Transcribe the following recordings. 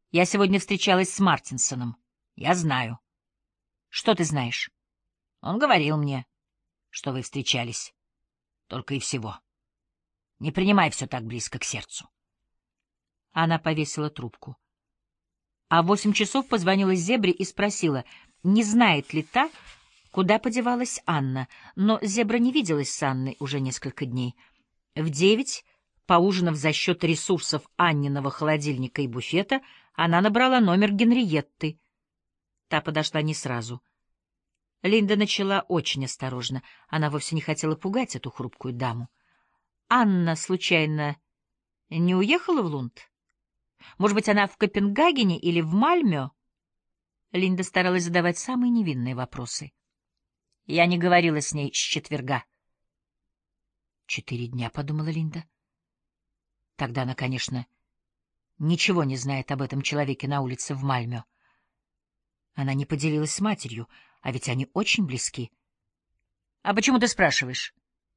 Я сегодня встречалась с Мартинсоном. Я знаю. Что ты знаешь? Он говорил мне, что вы встречались. Только и всего. Не принимай все так близко к сердцу. Она повесила трубку. А в 8 часов позвонила Зебре и спросила, не знает ли та, куда подевалась Анна, но Зебра не виделась с Анной уже несколько дней. В 9, поужинав за счет ресурсов Анниного холодильника и буфета, она набрала номер Генриетты. Та подошла не сразу. Линда начала очень осторожно. Она вовсе не хотела пугать эту хрупкую даму. «Анна, случайно, не уехала в Лунд? Может быть, она в Копенгагене или в Мальмё?» Линда старалась задавать самые невинные вопросы. «Я не говорила с ней с четверга». 4 дня, — подумала Линда. Тогда она, конечно, ничего не знает об этом человеке на улице в Мальмё. Она не поделилась с матерью, а ведь они очень близки. — А почему ты спрашиваешь?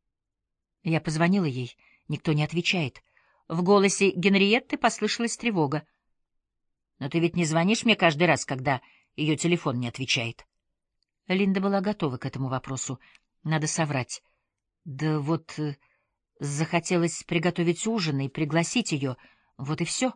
Я позвонила ей, никто не отвечает. В голосе Генриетты послышалась тревога. — Но ты ведь не звонишь мне каждый раз, когда ее телефон не отвечает? Линда была готова к этому вопросу. Надо соврать. Да вот захотелось приготовить ужин и пригласить ее, вот и все.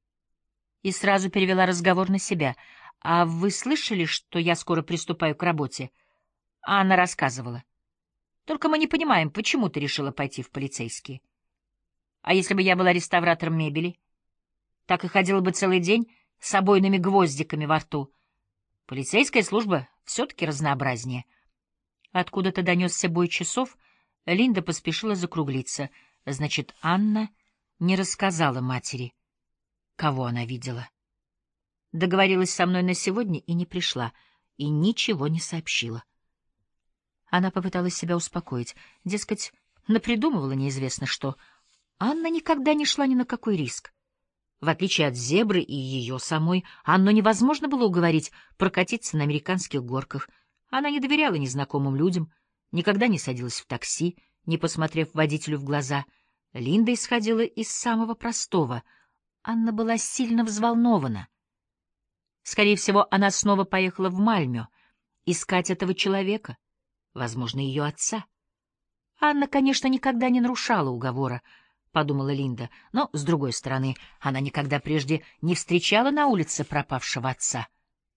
И сразу перевела разговор на себя. «А вы слышали, что я скоро приступаю к работе?» Анна рассказывала. «Только мы не понимаем, почему ты решила пойти в полицейские. А если бы я была реставратором мебели? Так и ходила бы целый день с обойными гвоздиками во рту. Полицейская служба все-таки разнообразнее». Откуда-то донесся бой часов. Линда поспешила закруглиться. Значит, Анна не рассказала матери, кого она видела. Договорилась со мной на сегодня и не пришла, и ничего не сообщила. Она попыталась себя успокоить. Дескать, напридумывала неизвестно что. Анна никогда не шла ни на какой риск. В отличие от Зебры и ее самой, Анну невозможно было уговорить прокатиться на американских горках. Она не доверяла незнакомым людям, никогда не садилась в такси, не посмотрев водителю в глаза. Линда исходила из самого простого. Анна была сильно взволнована. Скорее всего, она снова поехала в Мальмё искать этого человека, возможно, ее отца. Анна, конечно, никогда не нарушала уговора, — подумала Линда, но, с другой стороны, она никогда прежде не встречала на улице пропавшего отца.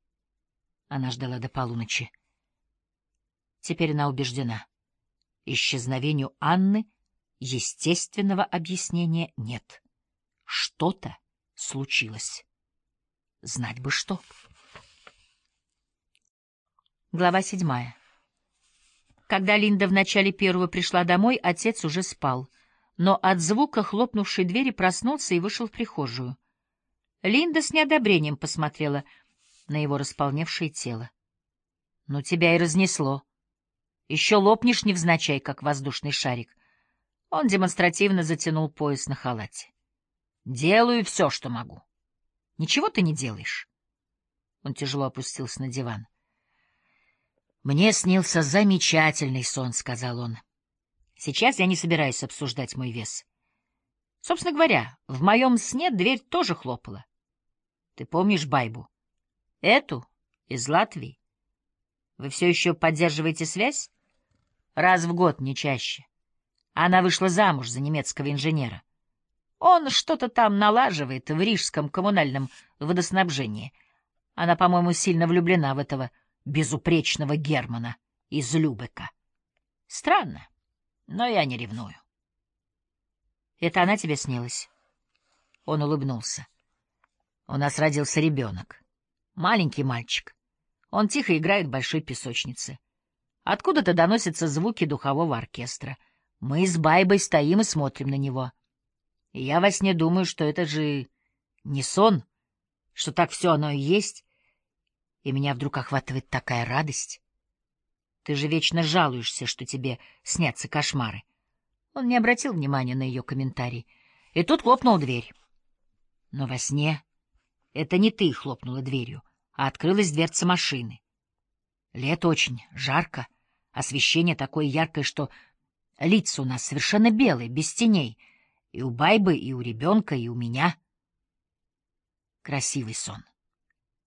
Она ждала до полуночи. Теперь она убеждена. Исчезновению Анны естественного объяснения нет. Что-то случилось. Знать бы что. Глава 7. Когда Линда в начале 1-го пришла домой, отец уже спал, но от звука хлопнувшей двери проснулся и вышел в прихожую. Линда с неодобрением посмотрела на его располневшее тело. — Ну, тебя и разнесло. Еще лопнешь невзначай, как воздушный шарик. Он демонстративно затянул пояс на халате. — Делаю все, что могу. Ничего ты не делаешь. Он тяжело опустился на диван. «Мне снился замечательный сон», — сказал он. «Сейчас я не собираюсь обсуждать мой вес. Собственно говоря, в моем сне дверь тоже хлопала. Ты помнишь Байбу? Эту из Латвии? Вы все еще поддерживаете связь? Раз в год, не чаще. Она вышла замуж за немецкого инженера. Он что-то там налаживает в рижском коммунальном водоснабжении. Она, по-моему, сильно влюблена в этого безупречного Германа из Любека. Странно, но я не ревную. Это она тебе снилась? Он улыбнулся. У нас родился ребенок. Маленький мальчик. Он тихо играет в большой песочнице. Откуда-то доносятся звуки духового оркестра. Мы с Байбой стоим и смотрим на него. И я во сне думаю, что это же не сон, что так все оно и есть. И меня вдруг охватывает такая радость. Ты же вечно жалуешься, что тебе снятся кошмары. Он не обратил внимания на ее комментарий. И тут хлопнула дверь. Но во сне это не ты хлопнула дверью, а открылась дверца машины. Лето очень жарко, освещение такое яркое, что лица у нас совершенно белые, без теней. И у Байбы, и у ребенка, и у меня. К красивый сон.